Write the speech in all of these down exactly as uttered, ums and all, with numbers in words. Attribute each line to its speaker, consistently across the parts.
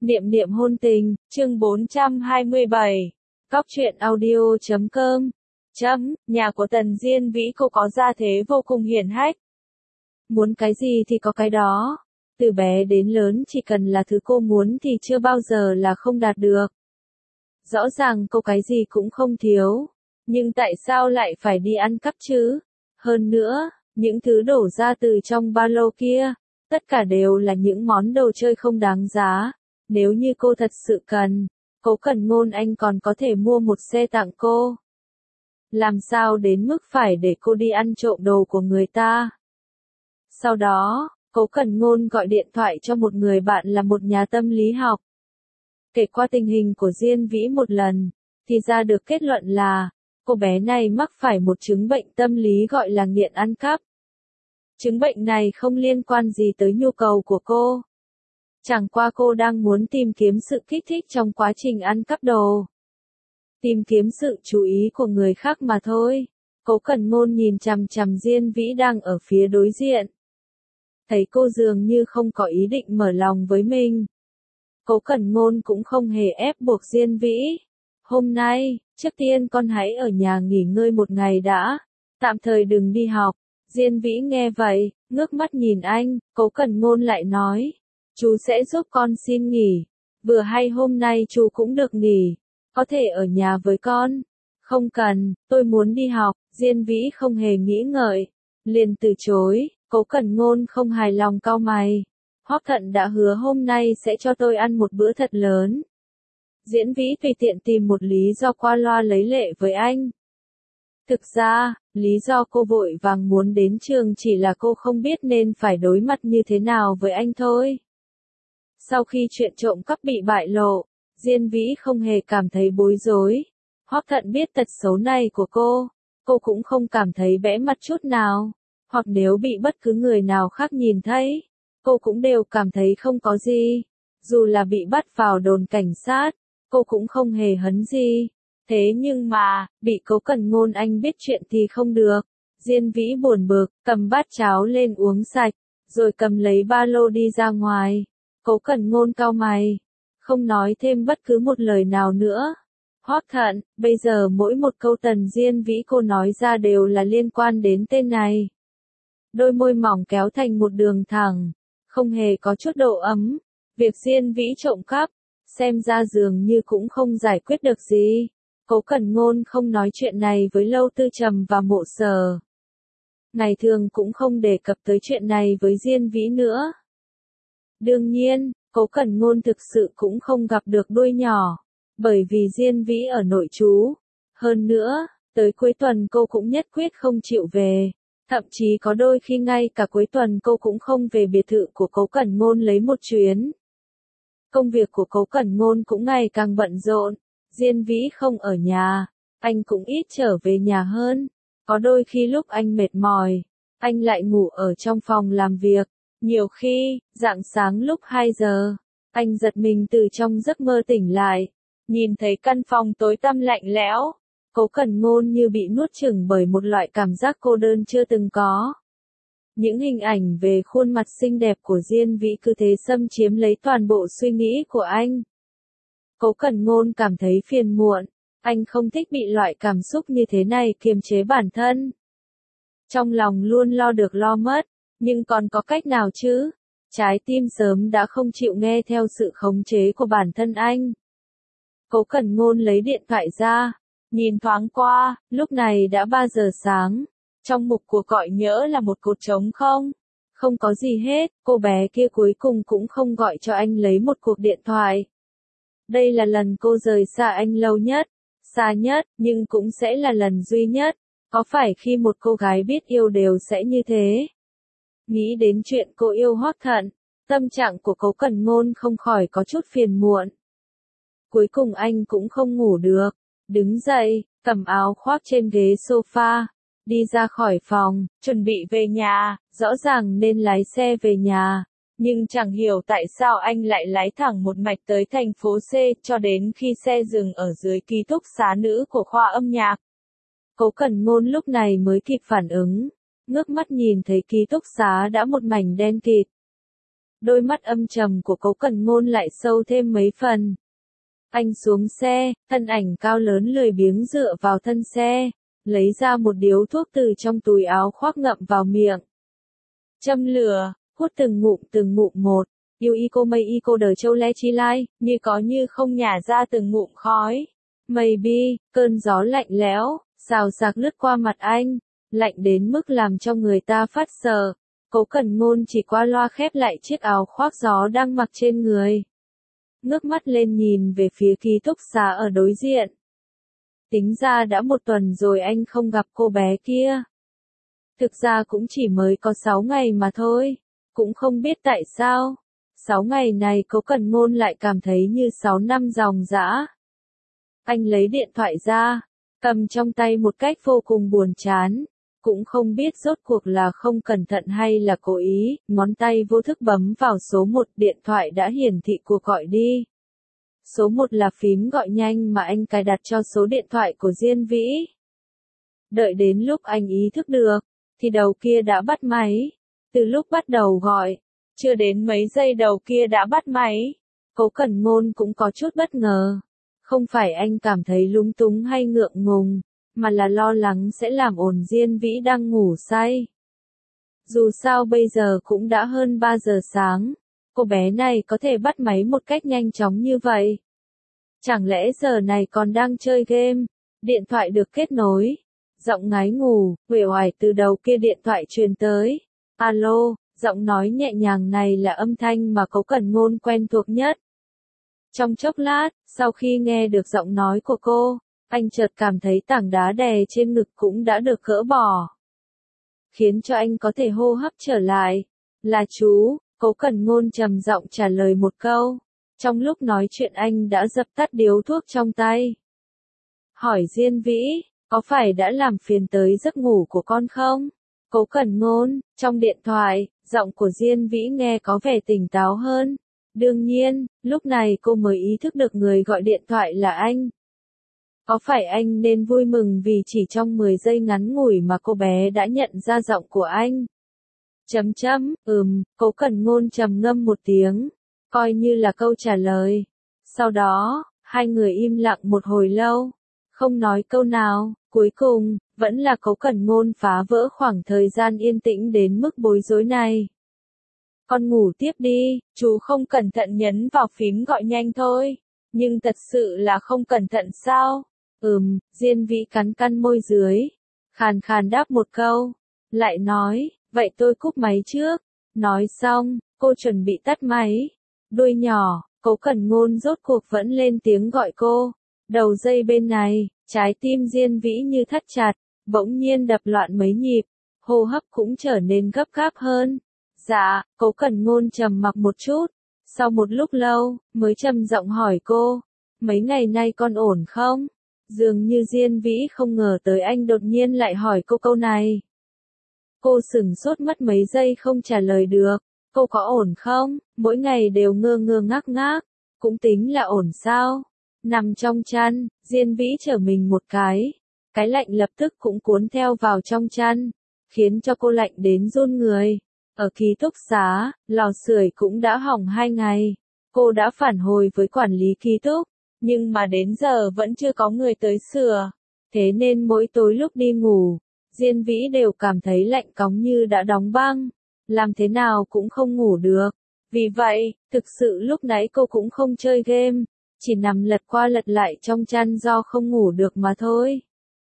Speaker 1: Niệm niệm hôn tình, chương bốn trăm hai mươi bảy. Cóc truyện audio chấm com. Chấm, nhà của Tần Diên Vĩ cô có gia thế vô cùng hiển hách. Muốn cái gì thì có cái đó. Từ bé đến lớn chỉ cần là thứ cô muốn thì chưa bao giờ là không đạt được. Rõ ràng cô cái gì cũng không thiếu. Nhưng tại sao lại phải đi ăn cắp chứ? Hơn nữa, những thứ đổ ra từ trong ba lô kia, tất cả đều là những món đồ chơi không đáng giá. Nếu như cô thật sự cần, Cố Cẩn Ngôn anh còn có thể mua một xe tặng cô. Làm sao đến mức phải để cô đi ăn trộm đồ của người ta? Sau đó, Cố Cẩn Ngôn gọi điện thoại cho một người bạn là một nhà tâm lý học. Kể qua tình hình của Diên Vĩ một lần, thì ra được kết luận là, cô bé này mắc phải một chứng bệnh tâm lý gọi là nghiện ăn cắp. Chứng bệnh này không liên quan gì tới nhu cầu của cô. Chẳng qua cô đang muốn tìm kiếm sự kích thích trong quá trình ăn cắp đồ. Tìm kiếm sự chú ý của người khác mà thôi. Cố Cẩn Ngôn nhìn chằm chằm Diên Vĩ đang ở phía đối diện. Thấy cô dường như không có ý định mở lòng với mình. Cố Cẩn Ngôn cũng không hề ép buộc Diên Vĩ. Hôm nay, trước tiên con hãy ở nhà nghỉ ngơi một ngày đã. Tạm thời đừng đi học. Diên Vĩ nghe vậy, ngước mắt nhìn anh, Cố Cẩn Ngôn lại nói. Chú sẽ giúp con xin nghỉ. Vừa hay hôm nay chú cũng được nghỉ. Có thể ở nhà với con. Không cần, tôi muốn đi học. Diên Vĩ không hề nghĩ ngợi. Liền từ chối. Cố Cẩn Ngôn không hài lòng cau mày. Hoắc Thận đã hứa hôm nay sẽ cho tôi ăn một bữa thật lớn. Diên Vĩ tùy tiện tìm một lý do qua loa lấy lệ với anh. Thực ra, lý do cô vội vàng muốn đến trường chỉ là cô không biết nên phải đối mặt như thế nào với anh thôi. Sau khi chuyện trộm cắp bị bại lộ, Diên Vĩ không hề cảm thấy bối rối. Hoắc Thận biết tật xấu này của cô, cô cũng không cảm thấy bẽ mặt chút nào. Hoặc nếu bị bất cứ người nào khác nhìn thấy, cô cũng đều cảm thấy không có gì. Dù là bị bắt vào đồn cảnh sát, cô cũng không hề hấn gì. Thế nhưng mà, bị Cố Cẩn Ngôn anh biết chuyện thì không được. Diên Vĩ buồn bực, cầm bát cháo lên uống sạch, rồi cầm lấy ba lô đi ra ngoài. Cố Cẩn Ngôn cau mày, không nói thêm bất cứ một lời nào nữa. Hoắc Thận, bây giờ mỗi một câu Tần Diên Vĩ cô nói ra đều là liên quan đến tên này. Đôi môi mỏng kéo thành một đường thẳng, không hề có chút độ ấm. Việc Diên Vĩ trộm cắp, xem ra dường như cũng không giải quyết được gì. Cố Cẩn Ngôn không nói chuyện này với Lâu Tư Trầm và Mộ Sở. Ngày thường cũng không đề cập tới chuyện này với Diên Vĩ nữa. Đương nhiên, Cố Cẩn Ngôn thực sự cũng không gặp được đuôi nhỏ, bởi vì Diên Vĩ ở nội trú. Hơn nữa, tới cuối tuần cô cũng nhất quyết không chịu về, thậm chí có đôi khi ngay cả cuối tuần cô cũng không về biệt thự của Cố Cẩn Ngôn lấy một chuyến. Công việc của Cố Cẩn Ngôn cũng ngày càng bận rộn, Diên Vĩ không ở nhà, anh cũng ít trở về nhà hơn. Có đôi khi lúc anh mệt mỏi, anh lại ngủ ở trong phòng làm việc. Nhiều khi, rạng sáng lúc hai giờ, anh giật mình từ trong giấc mơ tỉnh lại, nhìn thấy căn phòng tối tăm lạnh lẽo. Cố Cẩn Ngôn như bị nuốt chửng bởi một loại cảm giác cô đơn chưa từng có. Những hình ảnh về khuôn mặt xinh đẹp của Diên Vĩ cứ thế xâm chiếm lấy toàn bộ suy nghĩ của anh. Cố Cẩn Ngôn cảm thấy phiền muộn, anh không thích bị loại cảm xúc như thế này kiềm chế bản thân. Trong lòng luôn lo được lo mất. Nhưng còn có cách nào chứ? Trái tim sớm đã không chịu nghe theo sự khống chế của bản thân anh. Cố Cẩn Ngôn lấy điện thoại ra, nhìn thoáng qua, lúc này đã ba giờ sáng. Trong mục cuộc gọi nhỡ là một cột trống không? Không có gì hết, cô bé kia cuối cùng cũng không gọi cho anh lấy một cuộc điện thoại. Đây là lần cô rời xa anh lâu nhất, xa nhất, nhưng cũng sẽ là lần duy nhất. Có phải khi một cô gái biết yêu đều sẽ như thế? Nghĩ đến chuyện cô yêu Hoắc Thận, tâm trạng của Cố Cẩn Ngôn không khỏi có chút phiền muộn. Cuối cùng anh cũng không ngủ được, đứng dậy, cầm áo khoác trên ghế sofa, đi ra khỏi phòng, chuẩn bị về nhà, rõ ràng nên lái xe về nhà, nhưng chẳng hiểu tại sao anh lại lái thẳng một mạch tới thành phố C cho đến khi xe dừng ở dưới ký túc xá nữ của khoa âm nhạc. Cố Cẩn Ngôn lúc này mới kịp phản ứng. Ngước mắt nhìn thấy ký túc xá đã một mảnh đen kịt. Đôi mắt âm trầm của Cố Cẩn Ngôn lại sâu thêm mấy phần. Anh xuống xe, thân ảnh cao lớn lười biếng dựa vào thân xe, lấy ra một điếu thuốc từ trong túi áo khoác ngậm vào miệng. Châm lửa, hút từng ngụm từng ngụm một, yêu y cô mây y cô đời châu le chi lai, như có như không nhả ra từng ngụm khói. Mây bi, cơn gió lạnh lẽo, xào xạc lướt qua mặt anh, lạnh đến mức làm cho người ta phát sợ. Cố Cẩn Ngôn chỉ qua loa khép lại chiếc áo khoác gió đang mặc trên người. Ngước mắt lên nhìn về phía ký túc xá ở đối diện. Tính ra đã một tuần rồi anh không gặp cô bé kia. Thực ra cũng chỉ mới có sáu ngày mà thôi. Cũng không biết tại sao. Sáu ngày này Cố Cẩn Ngôn lại cảm thấy như sáu năm dòng dã. Anh lấy điện thoại ra, cầm trong tay một cách vô cùng buồn chán. Cũng không biết rốt cuộc là không cẩn thận hay là cố ý, ngón tay vô thức bấm vào số một, điện thoại đã hiển thị cuộc gọi đi. Số một là phím gọi nhanh mà anh cài đặt cho số điện thoại của Diên Vĩ. Đợi đến lúc anh ý thức được, thì đầu kia đã bắt máy. Từ lúc bắt đầu gọi, chưa đến mấy giây đầu kia đã bắt máy. Cố Cẩn Ngôn cũng có chút bất ngờ. Không phải anh cảm thấy lung túng hay ngượng ngùng, mà là lo lắng sẽ làm ồn Diên Vĩ đang ngủ say. Dù sao bây giờ cũng đã hơn ba giờ sáng, cô bé này có thể bắt máy một cách nhanh chóng như vậy. Chẳng lẽ giờ này còn đang chơi game? Điện thoại được kết nối. Giọng ngái ngủ, uể oải từ đầu kia điện thoại truyền tới. Alo, giọng nói nhẹ nhàng này là âm thanh mà Cố Cẩn Ngôn quen thuộc nhất. Trong chốc lát, sau khi nghe được giọng nói của cô, anh chợt cảm thấy tảng đá đè trên ngực cũng đã được gỡ bỏ. Khiến cho anh có thể hô hấp trở lại. Là chú, Cố Cẩn Ngôn trầm giọng trả lời một câu. Trong lúc nói chuyện anh đã dập tắt điếu thuốc trong tay. Hỏi Diên Vĩ, có phải đã làm phiền tới giấc ngủ của con không? Cố Cẩn Ngôn, trong điện thoại, giọng của Diên Vĩ nghe có vẻ tỉnh táo hơn. Đương nhiên, lúc này cô mới ý thức được người gọi điện thoại là anh. Có phải anh nên vui mừng vì chỉ trong mười giây ngắn ngủi mà cô bé đã nhận ra giọng của anh? Chấm chấm, ừm, Cố Cẩn Ngôn trầm ngâm một tiếng, coi như là câu trả lời. Sau đó, hai người im lặng một hồi lâu, không nói câu nào, cuối cùng, vẫn là Cố Cẩn Ngôn phá vỡ khoảng thời gian yên tĩnh đến mức bối rối này. Con ngủ tiếp đi, chú không cẩn thận nhấn vào phím gọi nhanh thôi, nhưng thật sự là không cẩn thận sao? Ừm, Diên Vĩ cắn cắn môi dưới, khàn khàn đáp một câu, lại nói, vậy tôi cúp máy trước. Nói xong, cô chuẩn bị tắt máy. Đuôi nhỏ, Cố Cẩn Ngôn rốt cuộc vẫn lên tiếng gọi cô. Đầu dây bên này, trái tim Diên Vĩ như thắt chặt, bỗng nhiên đập loạn mấy nhịp, hô hấp cũng trở nên gấp gáp hơn. Dạ, Cố Cẩn Ngôn trầm mặc một chút, sau một lúc lâu, mới trầm giọng hỏi cô, mấy ngày nay con ổn không? Dường như Diên Vĩ không ngờ tới anh đột nhiên lại hỏi cô câu này. Cô sửng sốt mất mấy giây không trả lời được, cô có ổn không? Mỗi ngày đều ngơ ngơ ngác ngác, cũng tính là ổn sao? Nằm trong chăn, Diên Vĩ trở mình một cái, cái lạnh lập tức cũng cuốn theo vào trong chăn, khiến cho cô lạnh đến run người. Ở ký túc xá, lò sưởi cũng đã hỏng hai ngày, cô đã phản hồi với quản lý ký túc, nhưng mà đến giờ vẫn chưa có người tới sửa, thế nên mỗi tối lúc đi ngủ, Diên Vĩ đều cảm thấy lạnh cóng như đã đóng băng, làm thế nào cũng không ngủ được. Vì vậy, thực sự lúc nãy cô cũng không chơi game, chỉ nằm lật qua lật lại trong chăn do không ngủ được mà thôi.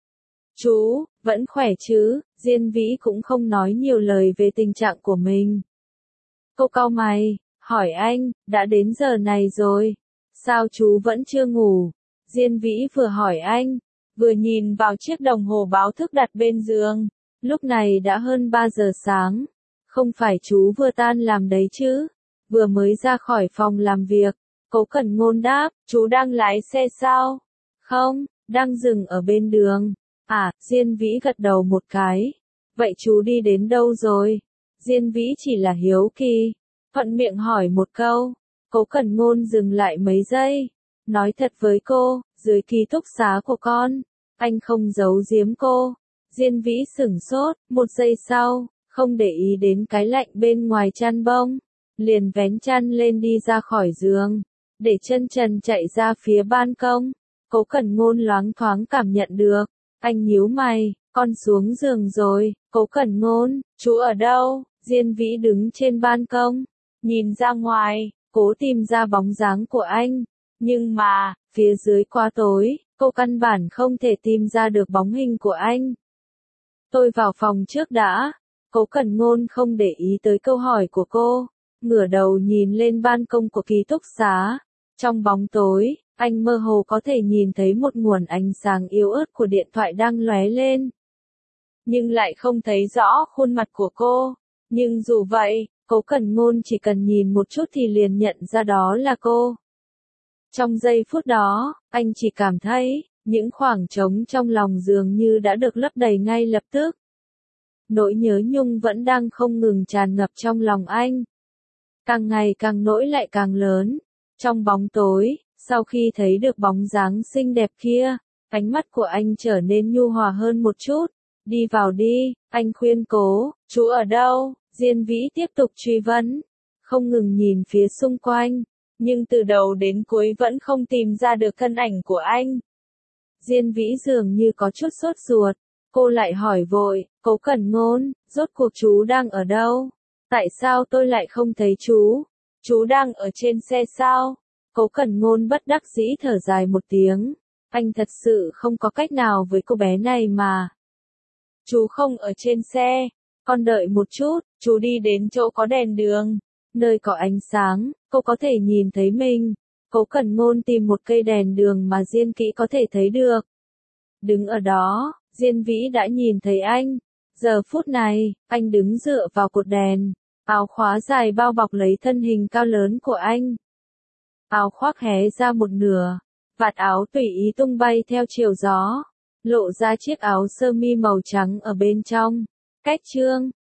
Speaker 1: Chú, vẫn khỏe chứ? Diên Vĩ cũng không nói nhiều lời về tình trạng của mình. Cô cau mày, hỏi anh, đã đến giờ này rồi, sao chú vẫn chưa ngủ? Diên Vĩ vừa hỏi anh, vừa nhìn vào chiếc đồng hồ báo thức đặt bên giường. Lúc này đã hơn ba giờ sáng. Không phải chú vừa tan làm đấy chứ? Vừa mới ra khỏi phòng làm việc. Cố Cẩn Ngôn đáp, chú đang lái xe sao? Không, đang dừng ở bên đường. À, Diên Vĩ gật đầu một cái. Vậy chú đi đến đâu rồi? Diên Vĩ chỉ là hiếu kỳ, thuận miệng hỏi một câu. Cố Cẩn Ngôn dừng lại mấy giây, nói thật với cô, dưới ký túc xá của con, anh không giấu giếm cô. Diên Vĩ sửng sốt, một giây sau, không để ý đến cái lạnh bên ngoài chăn bông. liền vén chăn lên đi ra khỏi giường, để chân trần chạy ra phía ban công. Cố Cẩn Ngôn loáng thoáng cảm nhận được, anh nhíu mày, con xuống giường rồi. Cố Cẩn Ngôn, chú ở đâu? Diên Vĩ đứng trên ban công, nhìn ra ngoài, cố tìm ra bóng dáng của anh. Nhưng mà, phía dưới quá tối, cô căn bản không thể tìm ra được bóng hình của anh. Tôi vào phòng trước đã. Cố Cẩn Ngôn không để ý tới câu hỏi của cô, ngửa đầu nhìn lên ban công của ký túc xá. Trong bóng tối, anh mơ hồ có thể nhìn thấy một nguồn ánh sáng yếu ớt của điện thoại đang lóe lên. Nhưng lại không thấy rõ khuôn mặt của cô. Nhưng dù vậy, Cố Cẩn Ngôn chỉ cần nhìn một chút thì liền nhận ra đó là cô. Trong giây phút đó, anh chỉ cảm thấy, những khoảng trống trong lòng dường như đã được lấp đầy ngay lập tức. Nỗi nhớ nhung vẫn đang không ngừng tràn ngập trong lòng anh. Càng ngày càng nỗi lại càng lớn. Trong bóng tối, sau khi thấy được bóng dáng xinh đẹp kia, ánh mắt của anh trở nên nhu hòa hơn một chút. Đi vào đi, anh khuyên Cố, chú ở đâu? Diên Vĩ tiếp tục truy vấn, không ngừng nhìn phía xung quanh, nhưng từ đầu đến cuối vẫn không tìm ra được thân ảnh của anh. Diên Vĩ dường như có chút sốt ruột, cô lại hỏi vội, Cố Cẩn Ngôn, rốt cuộc chú đang ở đâu? Tại sao tôi lại không thấy chú? Chú đang ở trên xe sao? Cố Cẩn Ngôn bất đắc dĩ thở dài một tiếng, anh thật sự không có cách nào với cô bé này mà. Chú không ở trên xe, con đợi một chút, chú đi đến chỗ có đèn đường, nơi có ánh sáng, cô có thể nhìn thấy mình. Cố Cẩn Ngôn tìm một cây đèn đường mà Diên Kỹ có thể thấy được. Đứng ở đó, Diên Vĩ đã nhìn thấy anh. Giờ phút này, anh đứng dựa vào cột đèn, áo khóa dài bao bọc lấy thân hình cao lớn của anh. Áo khoác hé ra một nửa, vạt áo tùy ý tung bay theo chiều gió, lộ ra chiếc áo sơ mi màu trắng ở bên trong. Cách chương